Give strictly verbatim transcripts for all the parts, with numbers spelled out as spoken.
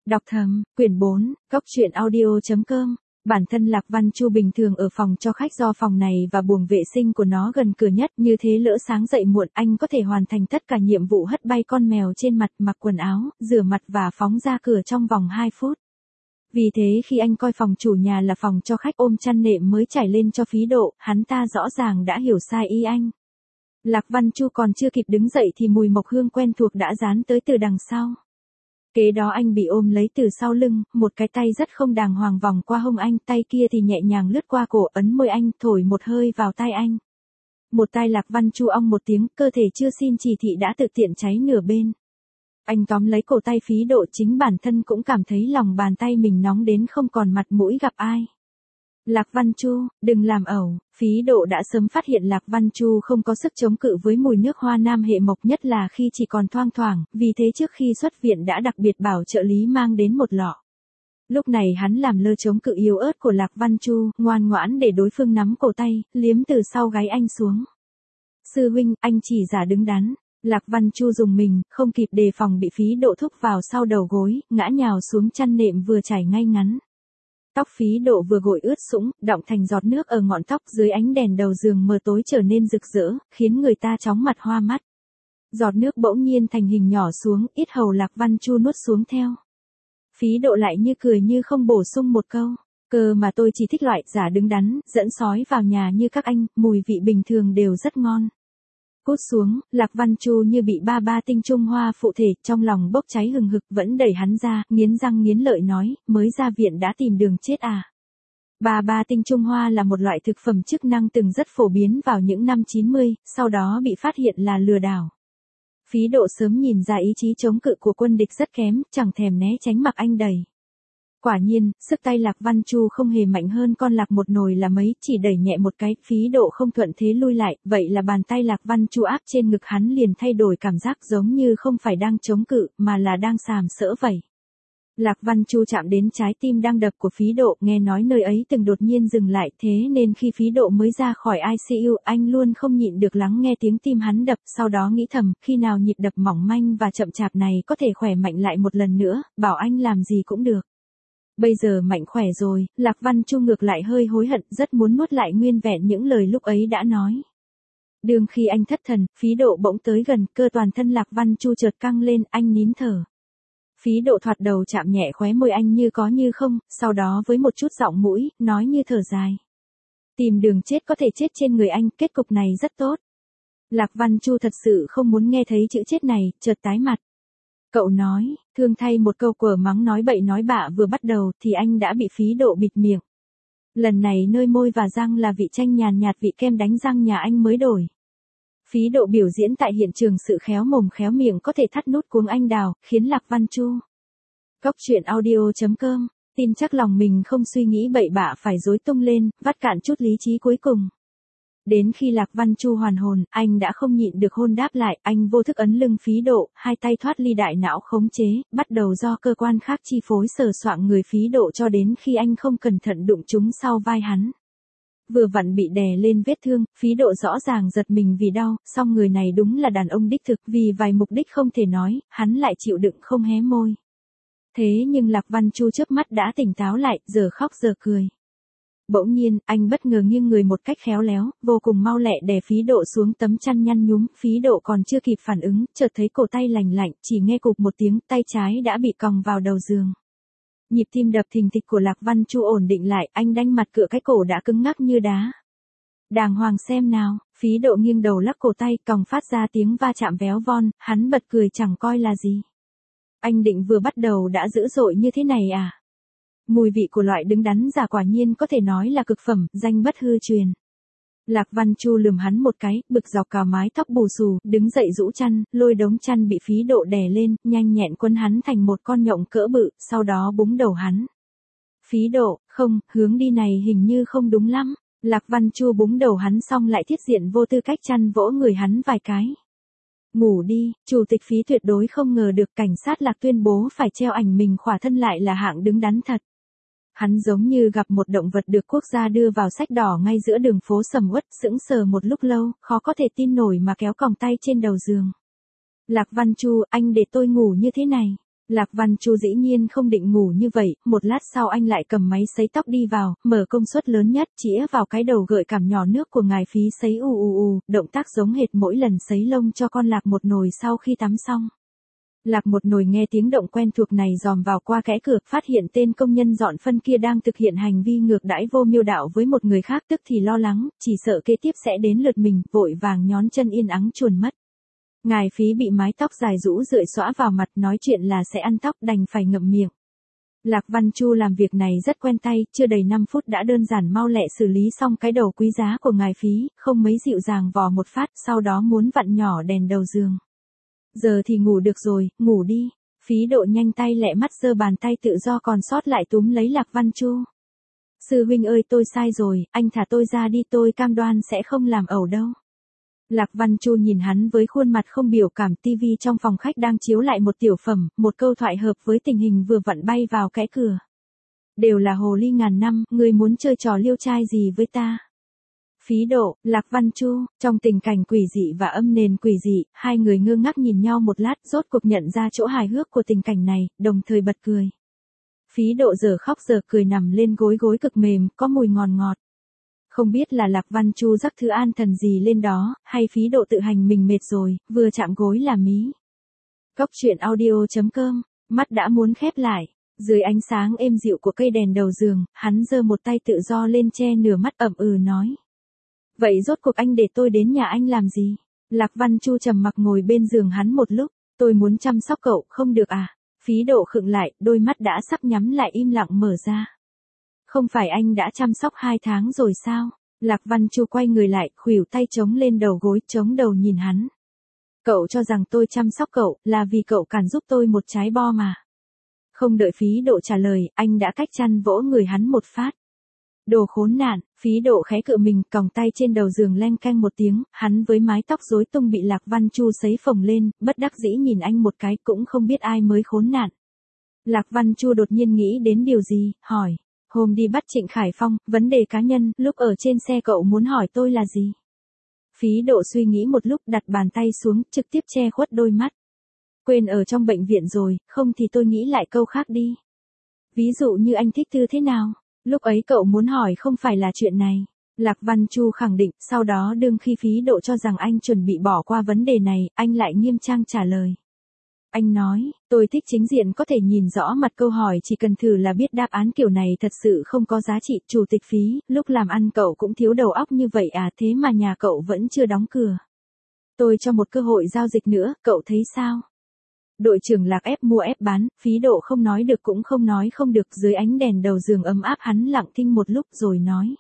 Đọc thầm, quyển bốn, góc truyện audio chấm com. Bản thân Lạc Văn Chu bình thường ở phòng cho khách do phòng này và buồng vệ sinh của nó gần cửa nhất, như thế lỡ sáng dậy muộn anh có thể hoàn thành tất cả nhiệm vụ hất bay con mèo trên mặt, mặc quần áo, rửa mặt và phóng ra cửa trong vòng hai phút. Vì thế khi anh coi phòng chủ nhà là phòng cho khách ôm chăn nệm mới trải lên cho Phí Độ, hắn ta rõ ràng đã hiểu sai ý anh. Lạc Văn Chu còn chưa kịp đứng dậy thì mùi mộc hương quen thuộc đã dán tới từ đằng sau. Kế đó anh bị ôm lấy từ sau lưng, một cái tay rất không đàng hoàng vòng qua hông anh, tay kia thì nhẹ nhàng lướt qua cổ ấn môi anh, thổi một hơi vào tai anh. Một tai Lạc Văn Chu ong một tiếng, cơ thể chưa xin chỉ thị đã tự tiện cháy nửa bên. Anh tóm lấy cổ tay Phí Độ, chính bản thân cũng cảm thấy lòng bàn tay mình nóng đến không còn mặt mũi gặp ai. Lạc Văn Chu, đừng làm ẩu. Phí Độ đã sớm phát hiện Lạc Văn Chu không có sức chống cự với mùi nước hoa nam hệ mộc, nhất là khi chỉ còn thoang thoảng, vì thế trước khi xuất viện đã đặc biệt bảo trợ lý mang đến một lọ. Lúc này hắn làm lơ chống cự yếu ớt của Lạc Văn Chu, ngoan ngoãn để đối phương nắm cổ tay, liếm từ sau gáy anh xuống. Sư huynh, anh chỉ giả đứng đắn. Lạc Văn Chu dùng mình, không kịp đề phòng bị Phí Độ thúc vào sau đầu gối, ngã nhào xuống chăn nệm vừa trải ngay ngắn. Tóc Phí Độ vừa gội ướt sũng, đọng thành giọt nước ở ngọn tóc, dưới ánh đèn đầu giường mờ tối trở nên rực rỡ, khiến người ta chóng mặt hoa mắt. Giọt nước bỗng nhiên thành hình nhỏ xuống, yết hầu Lạc Văn Chu nuốt xuống theo. Phí Độ lại như cười như không bổ sung một câu, cơ mà tôi chỉ thích loại giả đứng đắn, dẫn sói vào nhà như các anh, mùi vị bình thường đều rất ngon. Cút xuống. Lạc Văn Chu như bị ba ba tinh Trung Hoa phụ thể, trong lòng bốc cháy hừng hực, vẫn đẩy hắn ra, nghiến răng nghiến lợi nói, mới ra viện đã tìm đường chết à. Ba ba tinh Trung Hoa là một loại thực phẩm chức năng từng rất phổ biến vào những năm chín mươi, sau đó bị phát hiện là lừa đảo. Phí Độ sớm nhìn ra ý chí chống cự của quân địch rất kém, chẳng thèm né tránh mặc anh đẩy. Quả nhiên, sức tay Lạc Văn Chu không hề mạnh hơn con lạc một nồi là mấy, chỉ đẩy nhẹ một cái, Phí Độ không thuận thế lui lại, vậy là bàn tay Lạc Văn Chu áp trên ngực hắn liền thay đổi cảm giác, giống như không phải đang chống cự, mà là đang sàm sỡ vậy. Lạc Văn Chu chạm đến trái tim đang đập của Phí Độ, nghe nói nơi ấy từng đột nhiên dừng lại, thế nên khi Phí Độ mới ra khỏi i xê u, anh luôn không nhịn được lắng nghe tiếng tim hắn đập, sau đó nghĩ thầm, khi nào nhịp đập mỏng manh và chậm chạp này có thể khỏe mạnh lại một lần nữa, bảo anh làm gì cũng được. Bây giờ mạnh khỏe rồi, Lạc Văn Chu ngược lại hơi hối hận, rất muốn nuốt lại nguyên vẹn những lời lúc ấy đã nói. Đương khi anh thất thần, Phí Độ bỗng tới gần, cơ toàn thân Lạc Văn Chu chợt căng lên, anh nín thở. Phí Độ thoạt đầu chạm nhẹ khóe môi anh như có như không, sau đó với một chút giọng mũi, nói như thở dài. Tìm đường chết có thể chết trên người anh, kết cục này rất tốt. Lạc Văn Chu thật sự không muốn nghe thấy chữ chết này, chợt tái mặt. Cậu nói, thương thay một câu quở mắng nói bậy nói bạ vừa bắt đầu thì anh đã bị Phí Độ bịt miệng. Lần này nơi môi và răng là vị chanh nhàn nhạt, vị kem đánh răng nhà anh mới đổi. Phí Độ biểu diễn tại hiện trường sự khéo mồm khéo miệng có thể thắt nút cuống anh đào, khiến Lạc Văn Chu. Góc truyện audio chấm com, tin chắc lòng mình không suy nghĩ bậy bạ phải rối tung lên, vắt cạn chút lý trí cuối cùng. Đến khi Lạc Văn Chu hoàn hồn, anh đã không nhịn được hôn đáp lại, anh vô thức ấn lưng Phí Độ, hai tay thoát ly đại não khống chế, bắt đầu do cơ quan khác chi phối sờ soạng người Phí Độ cho đến khi anh không cẩn thận đụng chúng sau vai hắn. Vừa vặn bị đè lên vết thương, Phí Độ rõ ràng giật mình vì đau, song người này đúng là đàn ông đích thực, vì vài mục đích không thể nói, hắn lại chịu đựng không hé môi. Thế nhưng Lạc Văn Chu chớp mắt đã tỉnh táo lại, giờ khóc giờ cười. Bỗng nhiên, anh bất ngờ nghiêng người một cách khéo léo, vô cùng mau lẹ đè Phí Độ xuống tấm chăn nhăn nhúm, Phí Độ còn chưa kịp phản ứng, chợt thấy cổ tay lành lạnh, chỉ nghe cụp một tiếng, tay trái đã bị còng vào đầu giường. Nhịp tim đập thình thịch của Lạc Văn Chu ổn định lại, anh đanh mặt cựa cái cổ đã cứng ngắc như đá. Đàng hoàng xem nào. Phí Độ nghiêng đầu lắc cổ tay, còng phát ra tiếng va chạm véo von, hắn bật cười chẳng coi là gì. Anh định vừa bắt đầu đã dữ dội như thế này à? Mùi vị của loại đứng đắn giả quả nhiên có thể nói là cực phẩm, danh bất hư truyền. Lạc Văn Chu lườm hắn một cái, bực dọc cào mái tóc bù xù, đứng dậy rũ chăn, lôi đống chăn bị Phí Độ đè lên, nhanh nhẹn quấn hắn thành một con nhộng cỡ bự, sau đó búng đầu hắn. Phí Độ, không, hướng đi này hình như không đúng lắm. Lạc Văn Chu búng đầu hắn xong lại thiết diện vô tư cách chăn vỗ người hắn vài cái. Ngủ đi. Chủ tịch Phí tuyệt đối không ngờ được cảnh sát Lạc tuyên bố phải treo ảnh mình khỏa thân lại là hạng đứng đắn thật. Hắn giống như gặp một động vật được quốc gia đưa vào sách đỏ ngay giữa đường phố sầm uất, sững sờ một lúc lâu, khó có thể tin nổi mà kéo còng tay trên đầu giường. Lạc Văn Chu, anh để tôi ngủ như thế này. Lạc Văn Chu dĩ nhiên không định ngủ như vậy, một lát sau anh lại cầm máy sấy tóc đi vào, mở công suất lớn nhất, chĩa vào cái đầu gợi cảm nhỏ nước của ngài Phí sấy ù ù ù, động tác giống hệt mỗi lần sấy lông cho con Lạc Một Nồi sau khi tắm xong. Lạc Một Nồi nghe tiếng động quen thuộc này dòm vào qua kẽ cửa, phát hiện tên công nhân dọn phân kia đang thực hiện hành vi ngược đãi vô miêu đạo với một người khác, tức thì lo lắng, chỉ sợ kế tiếp sẽ đến lượt mình, vội vàng nhón chân yên ắng chuồn mất. Ngài Phí bị mái tóc dài rũ rượi xõa vào mặt, nói chuyện là sẽ ăn tóc đành phải ngậm miệng. Lạc Văn Chu làm việc này rất quen tay, chưa đầy năm phút đã đơn giản mau lẹ xử lý xong cái đầu quý giá của ngài Phí, không mấy dịu dàng vò một phát, sau đó muốn vặn nhỏ đèn đầu giường. Giờ thì ngủ được rồi, ngủ đi. Phí Độ nhanh tay lẹ mắt giơ bàn tay tự do còn sót lại túm lấy Lạc Văn Chu. Sư huynh ơi, tôi sai rồi, anh thả tôi ra đi, tôi cam đoan sẽ không làm ẩu đâu. Lạc Văn Chu nhìn hắn với khuôn mặt không biểu cảm, tivi trong phòng khách đang chiếu lại một tiểu phẩm, một câu thoại hợp với tình hình vừa vặn bay vào kẽ cửa. Đều là hồ ly ngàn năm, ngươi muốn chơi trò liêu trai gì với ta? Phí Độ, Lạc Văn Chu, trong tình cảnh quỷ dị và âm nền quỷ dị, hai người ngơ ngác nhìn nhau một lát, rốt cuộc nhận ra chỗ hài hước của tình cảnh này, đồng thời bật cười. Phí Độ giờ khóc giờ cười nằm lên gối gối cực mềm, có mùi ngọt ngọt. Không biết là Lạc Văn Chu rắc thứ an thần gì lên đó, hay Phí Độ tự hành mình mệt rồi, vừa chạm gối là mí. Cóc truyện audio chấm com, mắt đã muốn khép lại. Dưới ánh sáng êm dịu của cây đèn đầu giường, hắn giơ một tay tự do lên che nửa mắt, ậm ừ nói. Vậy rốt cuộc anh để tôi đến nhà anh làm gì? Lạc Văn Chu trầm mặc ngồi bên giường hắn một lúc, tôi muốn chăm sóc cậu, không được à? Phí Độ khựng lại, đôi mắt đã sắp nhắm lại im lặng mở ra. Không phải anh đã chăm sóc hai tháng rồi sao? Lạc Văn Chu quay người lại, khuỷu tay chống lên đầu gối, chống đầu nhìn hắn. Cậu cho rằng tôi chăm sóc cậu, là vì cậu cản giúp tôi một trái bo mà. Không đợi Phí Độ trả lời, anh đã cách chăn vỗ người hắn một phát. Đồ khốn nạn, Phí Độ khẽ cựa mình, còng tay trên đầu giường leng keng một tiếng, hắn với mái tóc rối tung bị Lạc Văn Chu sấy phồng lên, bất đắc dĩ nhìn anh một cái, cũng không biết ai mới khốn nạn. Lạc Văn Chu đột nhiên nghĩ đến điều gì, hỏi. Hôm đi bắt Trịnh Khải Phong, vấn đề cá nhân, lúc ở trên xe cậu muốn hỏi tôi là gì? Phí Độ suy nghĩ một lúc, đặt bàn tay xuống, trực tiếp che khuất đôi mắt. Quên ở trong bệnh viện rồi, không thì tôi nghĩ lại câu khác đi. Ví dụ như anh thích Thư thế nào? Lúc ấy cậu muốn hỏi không phải là chuyện này. Lạc Văn Chu khẳng định, sau đó đương khi Phí Độ cho rằng anh chuẩn bị bỏ qua vấn đề này, anh lại nghiêm trang trả lời. Anh nói, tôi thích chính diện có thể nhìn rõ mặt câu hỏi, chỉ cần thử là biết đáp án kiểu này thật sự không có giá trị. Chủ tịch Phí, lúc làm ăn cậu cũng thiếu đầu óc như vậy à, thế mà nhà cậu vẫn chưa đóng cửa. Tôi cho một cơ hội giao dịch nữa, cậu thấy sao? Đội trưởng Lạc ép mua ép bán, Phí Độ không nói được cũng không nói không được, dưới ánh đèn đầu giường ấm áp hắn lặng thinh một lúc rồi nói.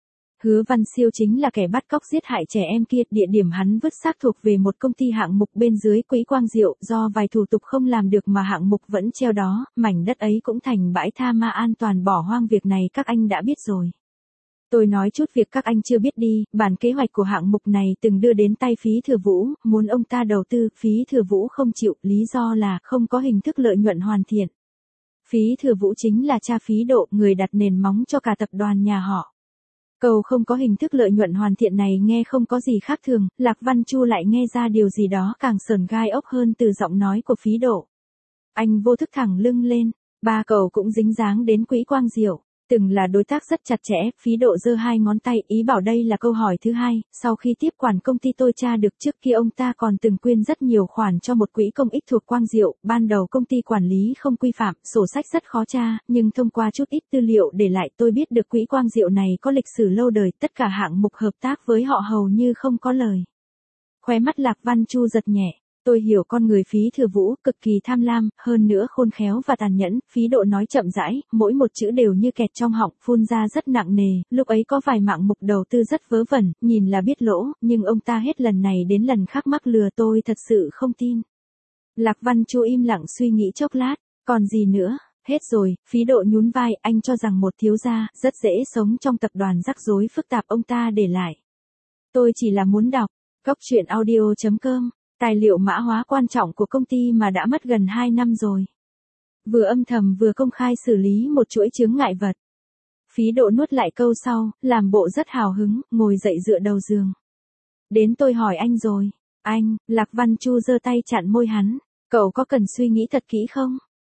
Hứa Văn Siêu chính là kẻ bắt cóc giết hại trẻ em kia, địa điểm hắn vứt xác thuộc về một công ty hạng mục bên dưới Quỹ Quang Diệu, do vài thủ tục không làm được mà hạng mục vẫn treo đó, mảnh đất ấy cũng thành bãi tha ma an toàn bỏ hoang, việc này các anh đã biết rồi. Tôi nói chút việc các anh chưa biết đi, bản kế hoạch của hạng mục này từng đưa đến tay Phí Thừa Vũ, muốn ông ta đầu tư, Phí Thừa Vũ không chịu, lý do là không có hình thức lợi nhuận hoàn thiện. Phí Thừa Vũ chính là cha Phí Độ, người đặt nền móng cho cả tập đoàn nhà họ. Câu không có hình thức lợi nhuận hoàn thiện này nghe không có gì khác thường, Lạc Văn Chu lại nghe ra điều gì đó càng sờn gai ốc hơn từ giọng nói của Phí Độ. Anh vô thức thẳng lưng lên, ba cậu cũng dính dáng đến Quỹ Quang Diệu, từng là đối tác rất chặt chẽ. Phí Độ giơ hai ngón tay, ý bảo đây là câu hỏi thứ hai, sau khi tiếp quản công ty tôi tra được trước kia ông ta còn từng quyên rất nhiều khoản cho một quỹ công ích thuộc Quang Diệu, ban đầu công ty quản lý không quy phạm, sổ sách rất khó tra, nhưng thông qua chút ít tư liệu để lại tôi biết được Quỹ Quang Diệu này có lịch sử lâu đời, tất cả hạng mục hợp tác với họ hầu như không có lời. Khóe mắt Lạc Văn Chu giật nhẹ. Tôi hiểu con người Phí Thừa Vũ, cực kỳ tham lam, hơn nữa khôn khéo và tàn nhẫn. Phí Độ nói chậm rãi, mỗi một chữ đều như kẹt trong họng, phun ra rất nặng nề. Lúc ấy có vài mạng mục đầu tư rất vớ vẩn, nhìn là biết lỗ, nhưng ông ta hết lần này đến lần khác mắc lừa tôi, thật sự không tin. Lạc Văn Chu im lặng suy nghĩ chốc lát, còn gì nữa? Hết rồi. Phí Độ nhún vai, anh cho rằng một thiếu gia rất dễ sống trong tập đoàn rắc rối phức tạp ông ta để lại. Tôi chỉ là muốn đọc. Cóc truyện audio chấm com, tài liệu mã hóa quan trọng của công ty mà đã mất gần hai năm rồi. Vừa âm thầm vừa công khai xử lý một chuỗi chướng ngại vật. Phí Độ nuốt lại câu sau, làm bộ rất hào hứng, ngồi dậy dựa đầu giường. Đến tôi hỏi anh rồi. Anh, Lạc Văn Chu giơ tay chặn môi hắn. Cậu có cần suy nghĩ thật kỹ không?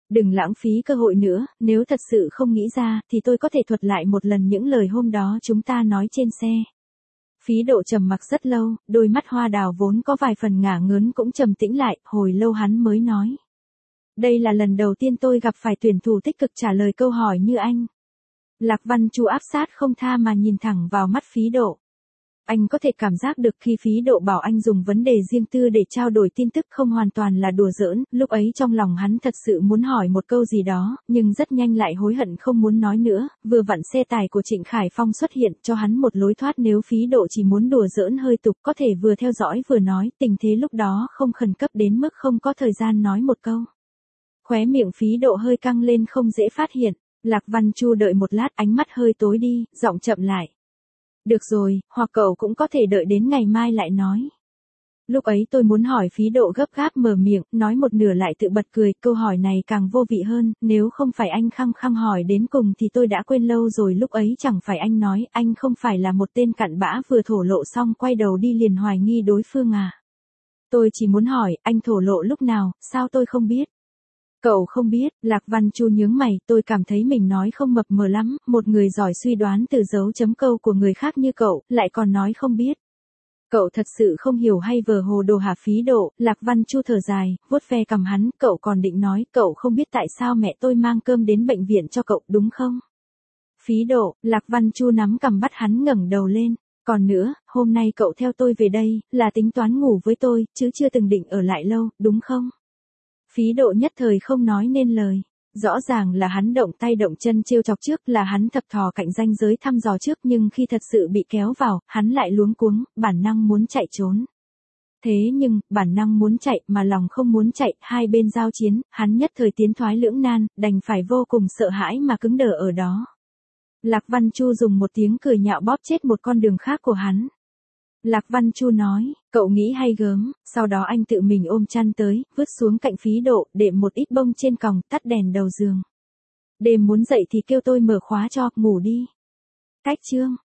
Đừng lãng phí cơ hội nữa, nếu thật sự không nghĩ ra, thì tôi có thể thuật lại một lần những lời hôm đó chúng ta nói trên xe. Phí Độ trầm mặc rất lâu, đôi mắt hoa đào vốn có vài phần ngả ngớn cũng trầm tĩnh lại, hồi lâu hắn mới nói. Đây là lần đầu tiên tôi gặp phải tuyển thủ tích cực trả lời câu hỏi như anh. Lạc Văn Chu áp sát không tha mà nhìn thẳng vào mắt Phí Độ. Anh có thể cảm giác được khi Phí Độ bảo anh dùng vấn đề riêng tư để trao đổi tin tức không hoàn toàn là đùa giỡn, lúc ấy trong lòng hắn thật sự muốn hỏi một câu gì đó, nhưng rất nhanh lại hối hận không muốn nói nữa, vừa vặn xe tải của Trịnh Khải Phong xuất hiện cho hắn một lối thoát nếu Phí Độ chỉ muốn đùa giỡn hơi tục có thể vừa theo dõi vừa nói, tình thế lúc đó không khẩn cấp đến mức không có thời gian nói một câu. Khóe miệng Phí Độ hơi căng lên không dễ phát hiện, Lạc Văn Chu đợi một lát ánh mắt hơi tối đi, giọng chậm lại. Được rồi, hoặc cậu cũng có thể đợi đến ngày mai lại nói. Lúc ấy tôi muốn hỏi Phí Độ gấp gáp mở miệng, nói một nửa lại tự bật cười, câu hỏi này càng vô vị hơn, nếu không phải anh khăng khăng hỏi đến cùng thì tôi đã quên lâu rồi lúc ấy chẳng phải anh nói, anh không phải là một tên cặn bã vừa thổ lộ xong quay đầu đi liền hoài nghi đối phương à. Tôi chỉ muốn hỏi, anh thổ lộ lúc nào, sao tôi không biết? Cậu không biết, Lạc Văn Chu nhướng mày, tôi cảm thấy mình nói không mập mờ lắm, một người giỏi suy đoán từ dấu chấm câu của người khác như cậu, lại còn nói không biết. Cậu thật sự không hiểu hay vờ hồ đồ hả Phí Độ, Lạc Văn Chu thở dài, vuốt ve cằm hắn, cậu còn định nói, cậu không biết tại sao mẹ tôi mang cơm đến bệnh viện cho cậu, đúng không? Phí Độ, Lạc Văn Chu nắm cằm bắt hắn ngẩng đầu lên, còn nữa, hôm nay cậu theo tôi về đây, là tính toán ngủ với tôi, chứ chưa từng định ở lại lâu, đúng không? Phí Độ nhất thời không nói nên lời. Rõ ràng là hắn động tay động chân trêu chọc trước, là hắn thập thò cạnh ranh giới thăm dò trước, nhưng khi thật sự bị kéo vào, hắn lại luống cuống, bản năng muốn chạy trốn. Thế nhưng, bản năng muốn chạy mà lòng không muốn chạy, hai bên giao chiến, hắn nhất thời tiến thoái lưỡng nan, đành phải vô cùng sợ hãi mà cứng đờ ở đó. Lạc Văn Chu dùng một tiếng cười nhạo bóp chết một con đường khác của hắn. Lạc Văn Chu nói, cậu nghĩ hay gớm, sau đó anh tự mình ôm chăn tới, vứt xuống cạnh Phí Độ, đệm một ít bông trên còng, tắt đèn đầu giường. Đêm muốn dậy thì kêu tôi mở khóa cho, ngủ đi. Cách chương.